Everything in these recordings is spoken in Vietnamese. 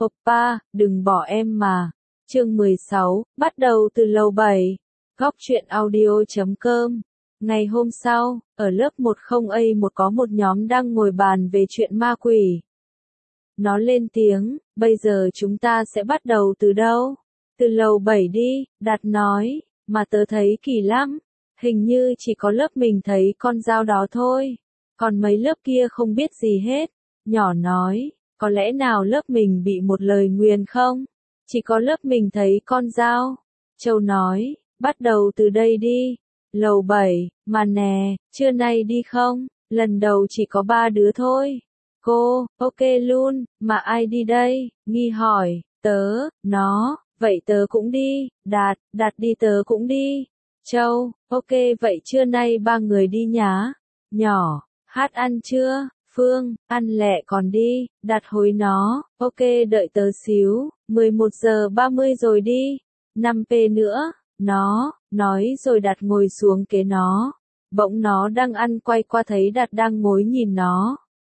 Oppa, đừng bỏ em mà. Chương 16, bắt đầu từ lầu 7. Góc truyện audio.com. Ngày hôm sau, ở lớp 10A1 có một nhóm đang ngồi bàn về chuyện ma quỷ. Nó lên tiếng, bây giờ chúng ta sẽ bắt đầu từ đâu? Từ lầu 7 đi, Đạt nói, mà tớ thấy kỳ lắm. Hình như chỉ có lớp mình thấy con dao đó thôi. Còn mấy lớp kia không biết gì hết. Nhỏ nói, có lẽ nào lớp mình bị một lời nguyền không? Chỉ có lớp mình thấy con dao. Châu nói, bắt đầu từ đây đi. Lầu 7, mà nè, trưa nay đi không? Lần đầu chỉ có 3 đứa thôi. Cô, ok luôn, mà ai đi đây? Nghi hỏi, tớ, nó, vậy tớ cũng đi. Đạt đi tớ cũng đi. Châu, ok vậy trưa nay 3 người đi nhá. Nhỏ, hát ăn chưa? Phương, ăn lẹ còn đi. Đạt hối nó, ok đợi tớ xíu, 11 giờ 30 rồi đi. 5p nữa, nó, nói rồi Đạt ngồi xuống kế nó. Bỗng nó đang ăn quay qua thấy Đạt đang ngồi nhìn nó.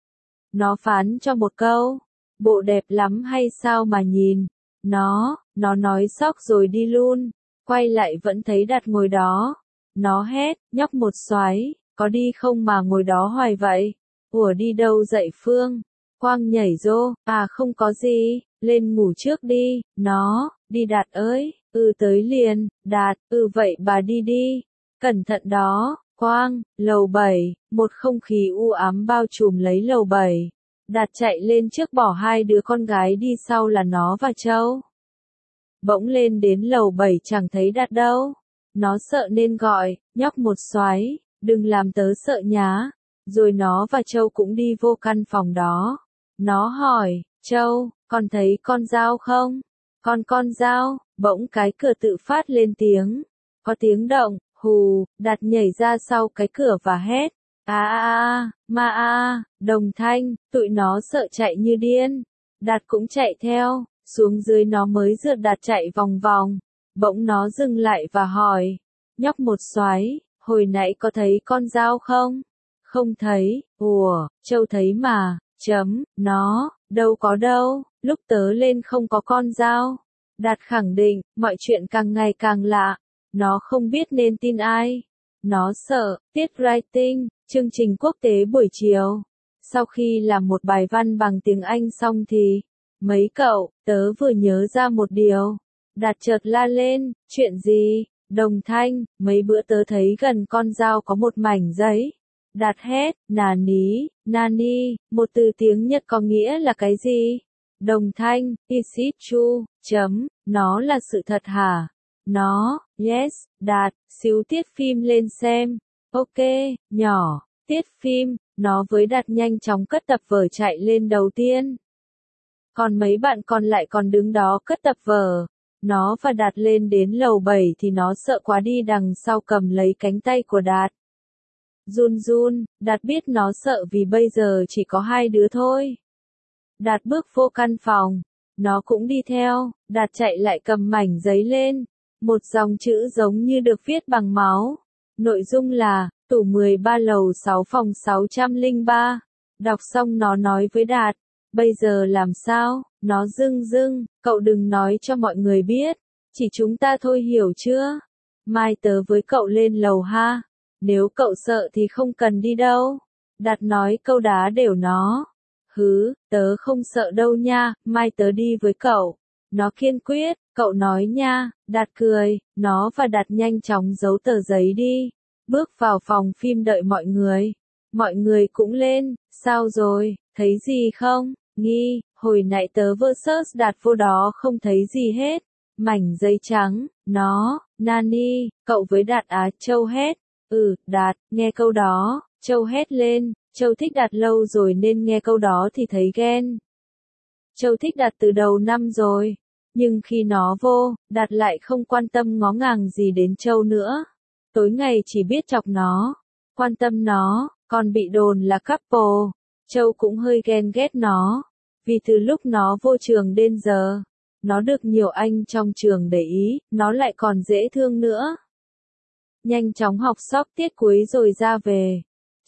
Nó phán cho một câu, bộ đẹp lắm hay sao mà nhìn. Nó nói sóc rồi đi luôn. Quay lại vẫn thấy Đạt ngồi đó. Nó hét, nhóc một xoái, có đi không mà ngồi đó hoài vậy? Ủa đi đâu dậy Phương? Quang nhảy rô, à không có gì, lên ngủ trước đi. Nó, đi Đạt ơi, tới liền. Đạt, vậy bà đi đi. Cẩn thận đó, Quang. Lầu 7, một không khí u ám bao trùm lấy lầu 7. Đạt chạy lên trước bỏ 2 đứa con gái đi sau là nó và Châu. Bỗng lên đến lầu 7 chẳng thấy Đạt đâu. Nó sợ nên gọi, nhóc một xoái, đừng làm tớ sợ nhá. Rồi nó và Châu cũng đi vô căn phòng đó. Nó hỏi, Châu, con thấy con dao không? Con dao, bỗng cái cửa tự phát lên tiếng. Có tiếng động, hù, Đạt nhảy ra sau cái cửa và hét. Đồng Thanh, tụi nó sợ chạy như điên. Đạt cũng chạy theo, xuống dưới nó mới rượt Đạt chạy vòng vòng. Bỗng nó dừng lại và hỏi, nhóc một xoái, hồi nãy có thấy con dao không? Không thấy. Ủa, Châu thấy mà. Nó, đâu có đâu, lúc tớ lên không có con dao. Đạt khẳng định, mọi chuyện càng ngày càng lạ. Nó không biết nên tin ai. Nó sợ, tiết writing, chương trình quốc tế buổi chiều. Sau khi làm một bài văn bằng tiếng Anh xong thì, mấy cậu, tớ vừa nhớ ra một điều. Đạt chợt la lên, chuyện gì? Đồng Thanh, mấy bữa tớ thấy gần con dao có một mảnh giấy. Đạt hét, nani, một từ tiếng Nhật có nghĩa là cái gì? Đồng Thanh, is it true? Nó là sự thật hả? Nó, yes. Đạt, xíu tiết phim lên xem. Ok, nhỏ, tiết phim. Nó với Đạt nhanh chóng cất tập vở chạy lên đầu tiên. Còn mấy bạn còn lại còn đứng đó cất tập vở. Nó và Đạt lên đến lầu 7 thì nó sợ quá đi đằng sau cầm lấy cánh tay của Đạt. Run, Đạt biết nó sợ vì bây giờ chỉ có 2 đứa thôi. Đạt bước vô căn phòng. Nó cũng đi theo. Đạt chạy lại cầm mảnh giấy lên. Một dòng chữ giống như được viết bằng máu. Nội dung là, tủ 13 lầu 6 phòng 603. Đọc xong nó nói với Đạt, bây giờ làm sao? Nó dưng, cậu đừng nói cho mọi người biết. Chỉ chúng ta thôi hiểu chưa? Mai tớ với cậu lên lầu ha. Nếu cậu sợ thì không cần đi đâu. Đạt nói câu đá đều nó. Tớ không sợ đâu nha, mai tớ đi với cậu. Nó kiên quyết, cậu nói nha. Đạt cười, nó và Đạt nhanh chóng giấu tờ giấy đi. Bước vào phòng phim đợi mọi người. Mọi người cũng lên, sao rồi, thấy gì không? Nghi, hồi nãy tớ versus Đạt vô đó không thấy gì hết. Mảnh giấy trắng, nó, nani, cậu với Đạt Châu hét. Đạt, nghe câu đó, Châu hét lên. Châu thích Đạt lâu rồi nên nghe câu đó thì thấy ghen. Châu thích Đạt từ đầu năm rồi. Nhưng khi nó vô, Đạt lại không quan tâm ngó ngàng gì đến Châu nữa. Tối ngày chỉ biết chọc nó, quan tâm nó, còn bị đồn là couple. Châu cũng hơi ghen ghét nó. Vì từ lúc nó vô trường đến giờ, nó được nhiều anh trong trường để ý, nó lại còn dễ thương nữa. Nhanh chóng học sóc tiết cuối rồi ra về.